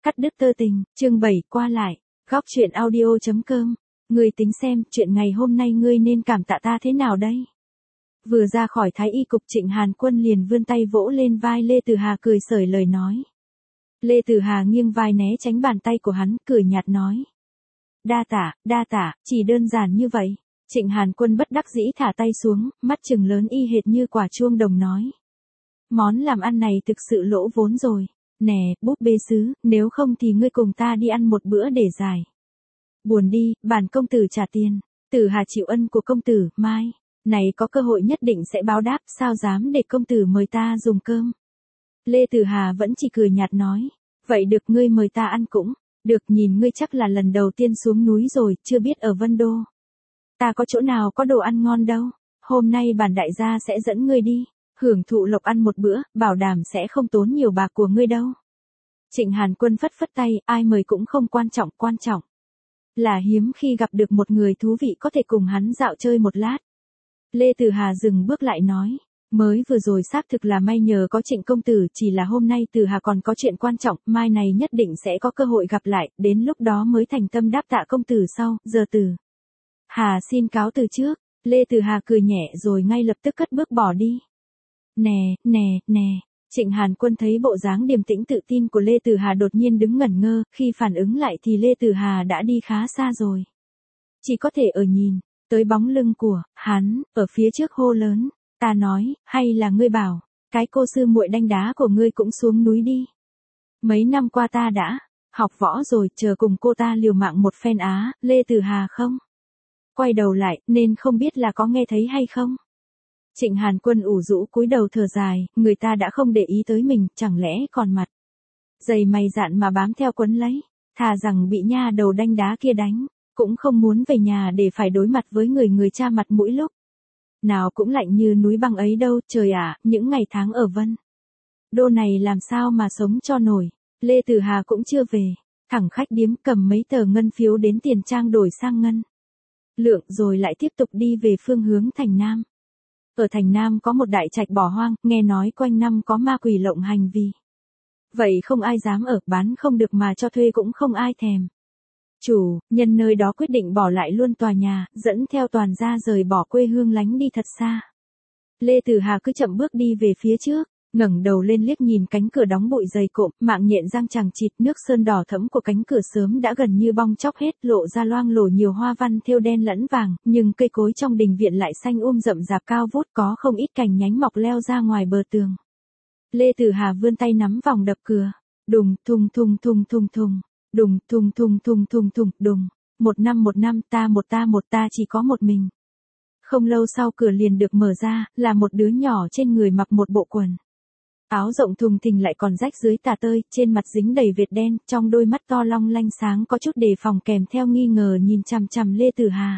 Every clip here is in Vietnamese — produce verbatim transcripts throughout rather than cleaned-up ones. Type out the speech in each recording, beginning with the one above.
Cắt đứt tơ tình, chương bảy qua lại, góc chuyện audio.com. Ngươi tính xem, chuyện ngày hôm nay ngươi nên cảm tạ ta thế nào đây? Vừa ra khỏi Thái Y cục, Trịnh Hàn Quân liền vươn tay vỗ lên vai Lê Tử Hà, cười xởi lời nói. Lê Tử Hà nghiêng vai né tránh bàn tay của hắn, cười nhạt nói. Đa tạ, đa tạ, chỉ đơn giản như vậy. Trịnh Hàn Quân bất đắc dĩ thả tay xuống, mắt trừng lớn y hệt như quả chuông đồng nói. Món làm ăn này thực sự lỗ vốn rồi. Nè, búp bê sứ, nếu không thì ngươi cùng ta đi ăn một bữa để giải. Buồn đi, bản công tử trả tiền. Tử Hà chịu ân của công tử, mai. Này có cơ hội nhất định sẽ báo đáp, sao dám để công tử mời ta dùng cơm. Lê Tử Hà vẫn chỉ cười nhạt nói. Vậy được, ngươi mời ta ăn cũng. Được, nhìn ngươi chắc là lần đầu tiên xuống núi rồi, chưa biết ở Vân Đô. Ta có chỗ nào có đồ ăn ngon đâu. Hôm nay bản đại gia sẽ dẫn ngươi đi. Hưởng thụ lộc ăn một bữa, bảo đảm sẽ không tốn nhiều bạc của ngươi đâu. Trịnh Hàn Quân phất phất tay, ai mời cũng không quan trọng, quan trọng là hiếm khi gặp được một người thú vị có thể cùng hắn dạo chơi một lát. Lê Tử Hà dừng bước lại nói, mới vừa rồi xác thực là may nhờ có Trịnh công tử, chỉ là hôm nay Tử Hà còn có chuyện quan trọng, mai này nhất định sẽ có cơ hội gặp lại, đến lúc đó mới thành tâm đáp tạ công tử sau, giờ Tử Hà xin cáo từ trước. Lê Tử Hà cười nhẹ rồi ngay lập tức cất bước bỏ đi. Nè, nè, nè, Trịnh Hàn Quân thấy bộ dáng điềm tĩnh tự tin của Lê Tử Hà đột nhiên đứng ngẩn ngơ, khi phản ứng lại thì Lê Tử Hà đã đi khá xa rồi. Chỉ có thể ở nhìn, tới bóng lưng của hắn, ở phía trước hô lớn, ta nói, hay là ngươi bảo, cái cô sư muội đanh đá của ngươi cũng xuống núi đi. Mấy năm qua ta đã học võ rồi, chờ cùng cô ta liều mạng một phen á, Lê Tử Hà không quay đầu lại, nên không biết là có nghe thấy hay không. Trịnh Hàn Quân ủ rũ cúi đầu thở dài, người ta đã không để ý tới mình, chẳng lẽ còn mặt dày mày dạn mà bám theo quấn lấy, thà rằng bị nha đầu đanh đá kia đánh, cũng không muốn về nhà để phải đối mặt với người người cha mặt mũi lúc nào cũng lạnh như núi băng ấy đâu. Trời ạ, những ngày tháng ở Vân Đô này làm sao mà sống cho nổi. Lê Tử Hà cũng chưa về, thẳng khách điếm cầm mấy tờ ngân phiếu đến tiền trang đổi sang ngân lượng rồi lại tiếp tục đi về phương hướng thành Nam. Ở thành Nam có một đại trạch bỏ hoang, nghe nói quanh năm có ma quỷ lộng hành, vì vậy không ai dám ở, bán không được mà cho thuê cũng không ai thèm. Chủ nhân nơi đó quyết định bỏ lại luôn tòa nhà, dẫn theo toàn gia rời bỏ quê hương lánh đi thật xa. Lê Tử Hà cứ chậm bước đi về phía trước, ngẩng đầu lên liếc nhìn cánh cửa đóng bụi dày cộm, mạng nhện răng chằng chịt, nước sơn đỏ thẫm của cánh cửa sớm đã gần như bong chóc hết, lộ ra loang lổ nhiều hoa văn thêu đen lẫn vàng, nhưng cây cối trong đình viện lại xanh um rậm rạp cao vút, có không ít cành nhánh mọc leo ra ngoài bờ tường. Lê Tử Hà vươn tay nắm vòng đập cửa, đùng thùng thùng thùng thùng thùng, đùng thùng thùng thùng thùng thùng, đùng. Một năm một năm, ta một ta một ta chỉ có một mình. Không lâu sau cửa liền được mở ra, là một đứa nhỏ trên người mặc một bộ quần áo rộng thùng thình lại còn rách dưới tà tơi, trên mặt dính đầy vệt đen, trong đôi mắt to long lanh sáng có chút đề phòng kèm theo nghi ngờ nhìn chằm chằm Lê Tử Hà.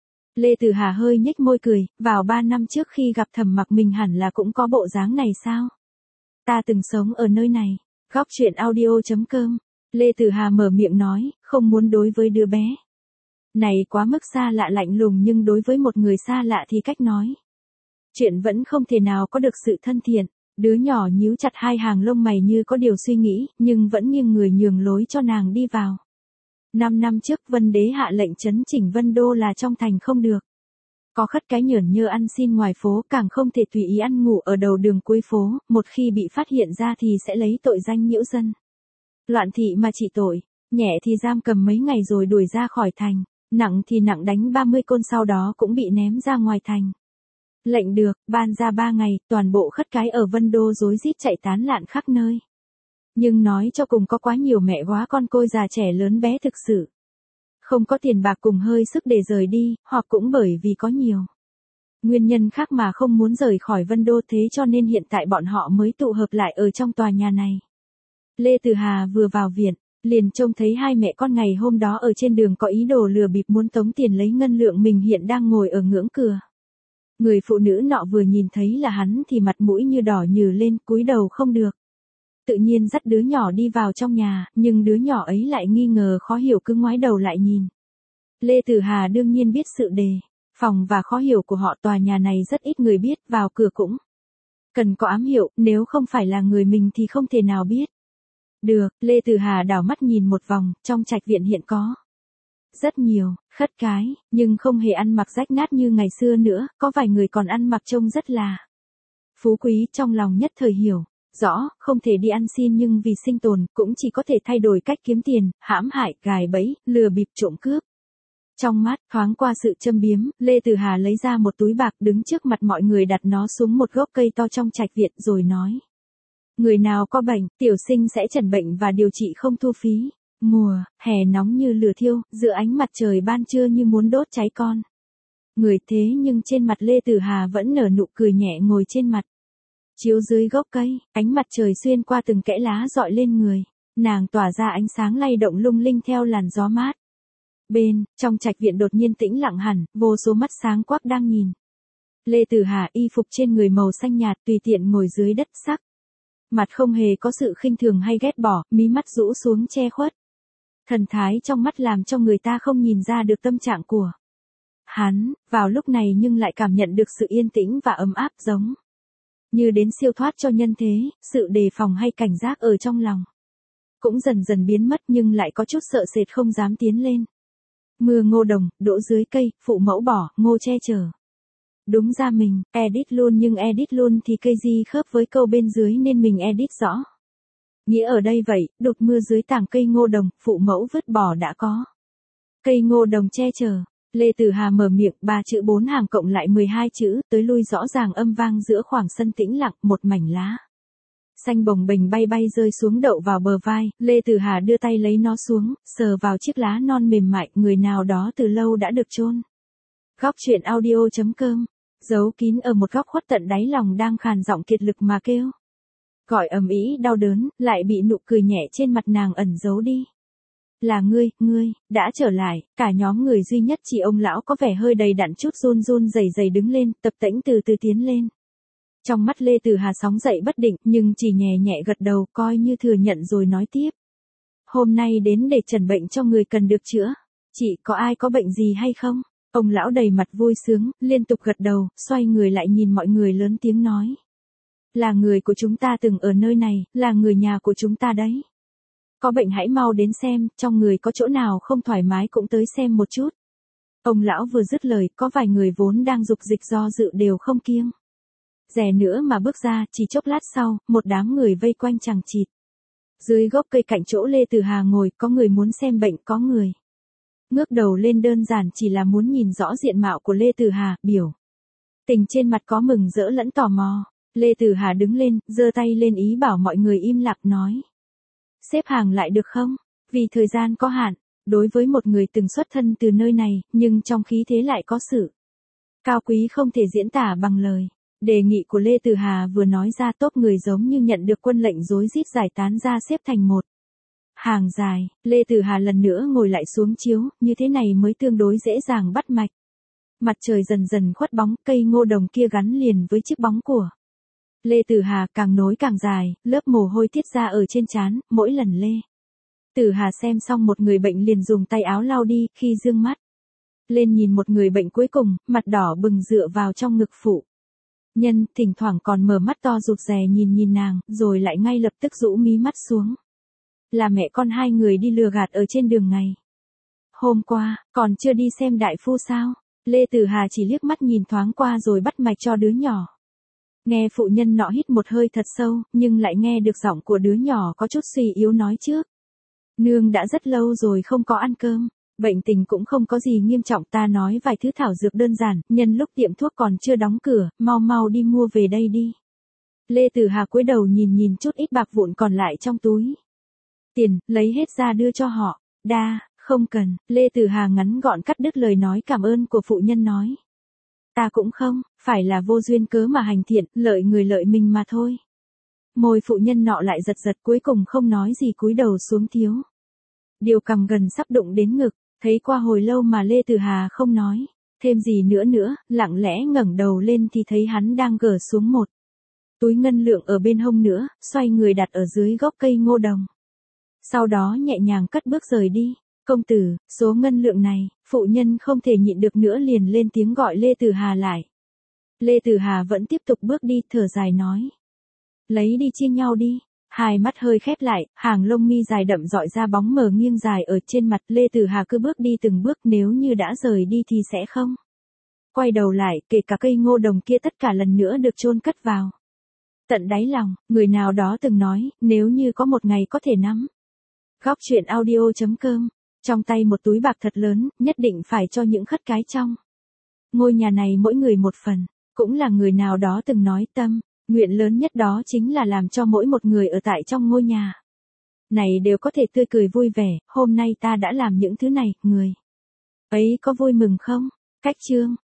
Lê Tử Hà hơi nhếch môi cười, vào ba năm trước khi gặp Thẩm Mặc mình hẳn là cũng có bộ dáng này sao? Ta từng sống ở nơi này. Góc chuyện audio.com. Lê Tử Hà mở miệng nói, không muốn đối với đứa bé này quá mức xa lạ lạnh lùng, nhưng đối với một người xa lạ thì cách nói chuyện vẫn không thể nào có được sự thân thiện. Đứa nhỏ nhíu chặt hai hàng lông mày như có điều suy nghĩ, nhưng vẫn nghiêng người nhường lối cho nàng đi vào. Năm năm trước Vân Đế hạ lệnh trấn chỉnh Vân Đô là trong thành không được có khất cái nhởn nhơ ăn xin ngoài phố, càng không thể tùy ý ăn ngủ ở đầu đường cuối phố, một khi bị phát hiện ra thì sẽ lấy tội danh nhiễu dân loạn thị mà trị tội, nhẹ thì giam cầm mấy ngày rồi đuổi ra khỏi thành, nặng thì nặng đánh ba mươi côn, sau đó cũng bị ném ra ngoài thành. Lệnh được ban ra ba ngày, toàn bộ khất cái ở Vân Đô rối rít chạy tán lạn khắp nơi. Nhưng nói cho cùng có quá nhiều mẹ góa con côi già trẻ lớn bé thực sự không có tiền bạc cùng hơi sức để rời đi, hoặc cũng bởi vì có nhiều nguyên nhân khác mà không muốn rời khỏi Vân Đô, thế cho nên hiện tại bọn họ mới tụ hợp lại ở trong tòa nhà này. Lê Tử Hà vừa vào viện, liền trông thấy hai mẹ con ngày hôm đó ở trên đường có ý đồ lừa bịp muốn tống tiền lấy ngân lượng mình hiện đang ngồi ở ngưỡng cửa. Người phụ nữ nọ vừa nhìn thấy là hắn thì mặt mũi như đỏ nhừ lên, cúi đầu không được tự nhiên dắt đứa nhỏ đi vào trong nhà, nhưng đứa nhỏ ấy lại nghi ngờ khó hiểu cứ ngoái đầu lại nhìn. Lê Tử Hà đương nhiên biết sự đề phòng và khó hiểu của họ, tòa nhà này rất ít người biết, vào cửa cũng cần có ám hiệu, nếu không phải là người mình thì không thể nào biết. Được, Lê Tử Hà đảo mắt nhìn một vòng, trong trạch viện hiện có rất nhiều khất cái, nhưng không hề ăn mặc rách nát như ngày xưa nữa, có vài người còn ăn mặc trông rất là phú quý, trong lòng nhất thời hiểu rõ, không thể đi ăn xin nhưng vì sinh tồn, cũng chỉ có thể thay đổi cách kiếm tiền, hãm hại, gài bẫy, lừa bịp trộm cướp. Trong mắt, thoáng qua sự châm biếm, Lê Tử Hà lấy ra một túi bạc đứng trước mặt mọi người đặt nó xuống một gốc cây to trong trạch viện rồi nói. Người nào có bệnh, tiểu sinh sẽ chẩn bệnh và điều trị không thu phí. Mùa, hè nóng như lửa thiêu, giữa ánh mặt trời ban trưa như muốn đốt cháy con người, thế nhưng trên mặt Lê Tử Hà vẫn nở nụ cười nhẹ ngồi trên mặt chiếu dưới gốc cây, ánh mặt trời xuyên qua từng kẽ lá dọi lên người, nàng tỏa ra ánh sáng lay động lung linh theo làn gió mát. Bên, trong trạch viện đột nhiên tĩnh lặng hẳn, vô số mắt sáng quắc đang nhìn. Lê Tử Hà y phục trên người màu xanh nhạt tùy tiện ngồi dưới đất sắc. Mặt không hề có sự khinh thường hay ghét bỏ, mí mắt rũ xuống che khuất. Thần thái trong mắt làm cho người ta không nhìn ra được tâm trạng của hắn, vào lúc này nhưng lại cảm nhận được sự yên tĩnh và ấm áp giống như đến siêu thoát cho nhân thế, sự đề phòng hay cảnh giác ở trong lòng cũng dần dần biến mất nhưng lại có chút sợ sệt không dám tiến lên. Mưa ngô đồng, đỗ dưới cây, phụ mẫu bỏ, ngô che chở. Đúng ra mình, edit luôn nhưng edit luôn thì cây gì khớp với câu bên dưới nên mình edit rõ. Nghĩa ở đây vậy, đột mưa dưới tảng cây ngô đồng, phụ mẫu vứt bỏ đã có. Cây ngô đồng che chở. Lê Tử Hà mở miệng, ba chữ bốn hàng cộng lại mười hai chữ, tới lui rõ ràng âm vang giữa khoảng sân tĩnh lặng, một mảnh lá xanh bồng bềnh bay bay rơi xuống đậu vào bờ vai, Lê Tử Hà đưa tay lấy nó xuống, sờ vào chiếc lá non mềm mại, người nào đó từ lâu đã được chôn. Góc truyện audio chấm com, giấu kín ở một góc khuất tận đáy lòng đang khàn giọng kiệt lực mà kêu. Gọi ầm ĩ đau đớn, lại bị nụ cười nhẹ trên mặt nàng ẩn giấu đi. Là ngươi, ngươi, đã trở lại, cả nhóm người duy nhất chỉ ông lão có vẻ hơi đầy đặn chút run run rẩy rẩy đứng lên, tập tễnh từ từ tiến lên. Trong mắt Lê Tử Hà sóng dậy bất định, nhưng chỉ nhẹ nhẹ gật đầu coi như thừa nhận rồi nói tiếp. Hôm nay đến để trần bệnh cho người cần được chữa. Chị có ai có bệnh gì hay không? Ông lão đầy mặt vui sướng, liên tục gật đầu, xoay người lại nhìn mọi người lớn tiếng nói. Là người của chúng ta từng ở nơi này, là người nhà của chúng ta đấy. Có bệnh hãy mau đến xem, trong người có chỗ nào không thoải mái cũng tới xem một chút. Ông lão vừa dứt lời, có vài người vốn đang dục dịch do dự đều không kiêng dè nữa mà bước ra, chỉ chốc lát sau, một đám người vây quanh chằng chịt. Dưới gốc cây cạnh chỗ Lê Tử Hà ngồi, có người muốn xem bệnh, có người ngước đầu lên đơn giản chỉ là muốn nhìn rõ diện mạo của Lê Tử Hà, biểu tình trên mặt có mừng rỡ lẫn tò mò. Lê Tử Hà đứng lên, giơ tay lên ý bảo mọi người im lặng nói. Xếp hàng lại được không? Vì thời gian có hạn, đối với một người từng xuất thân từ nơi này, nhưng trong khí thế lại có sự cao quý không thể diễn tả bằng lời. Đề nghị của Lê Tử Hà vừa nói ra tốp người giống như nhận được quân lệnh rối rít giải tán ra xếp thành một hàng dài. Lê Tử Hà lần nữa ngồi lại xuống chiếu, như thế này mới tương đối dễ dàng bắt mạch. Mặt trời dần dần khuất bóng, cây ngô đồng kia gắn liền với chiếc bóng của Lê Tử Hà càng nối càng dài, lớp mồ hôi tiết ra ở trên trán, mỗi lần Lê Tử Hà xem xong một người bệnh liền dùng tay áo lau đi, khi dương mắt lên nhìn một người bệnh cuối cùng, mặt đỏ bừng dựa vào trong ngực phụ nhân, thỉnh thoảng còn mở mắt to rụt rè nhìn nhìn nàng, rồi lại ngay lập tức rũ mí mắt xuống. Là mẹ con hai người đi lừa gạt ở trên đường ngày hôm qua, còn chưa đi xem đại phu sao? Lê Tử Hà chỉ liếc mắt nhìn thoáng qua rồi bắt mạch cho đứa nhỏ. Nghe phụ nhân nọ hít một hơi thật sâu, nhưng lại nghe được giọng của đứa nhỏ có chút suy yếu nói trước. Nương đã rất lâu rồi không có ăn cơm, bệnh tình cũng không có gì nghiêm trọng, ta nói vài thứ thảo dược đơn giản, nhân lúc tiệm thuốc còn chưa đóng cửa, mau mau đi mua về đây đi. Lê Tử Hà cúi đầu nhìn nhìn chút ít bạc vụn còn lại trong túi tiền, lấy hết ra đưa cho họ. Đa, không cần. Lê Tử Hà ngắn gọn cắt đứt lời nói cảm ơn của phụ nhân nói. Ta cũng không, phải là vô duyên cớ mà hành thiện, lợi người lợi mình mà thôi. Môi phụ nhân nọ lại giật giật cuối cùng không nói gì cúi đầu xuống thiếu. Điều cằm gần sắp đụng đến ngực, thấy qua hồi lâu mà Lê Tử Hà không nói thêm gì nữa nữa, lặng lẽ ngẩng đầu lên thì thấy hắn đang gỡ xuống một túi ngân lượng ở bên hông nữa, xoay người đặt ở dưới gốc cây ngô đồng. Sau đó nhẹ nhàng cất bước rời đi. Công tử, số ngân lượng này, phụ nhân không thể nhịn được nữa liền lên tiếng gọi Lê Tử Hà lại. Lê Tử Hà vẫn tiếp tục bước đi, thở dài nói. Lấy đi chia nhau đi. Hai mắt hơi khép lại, hàng lông mi dài đậm dọi ra bóng mờ nghiêng dài ở trên mặt. Lê Tử Hà cứ bước đi từng bước, nếu như đã rời đi thì sẽ không quay đầu lại, kể cả cây ngô đồng kia tất cả lần nữa được chôn cất vào tận đáy lòng. Người nào đó từng nói, nếu như có một ngày có thể nắm góc chuyện audio chấm com trong tay một túi bạc thật lớn, nhất định phải cho những khất cái trong ngôi nhà này mỗi người một phần. Cũng là người nào đó từng nói, tâm nguyện lớn nhất đó chính là làm cho mỗi một người ở tại trong ngôi nhà này đều có thể tươi cười vui vẻ. Hôm nay ta đã làm những thứ này, người ấy có vui mừng không? Cách chương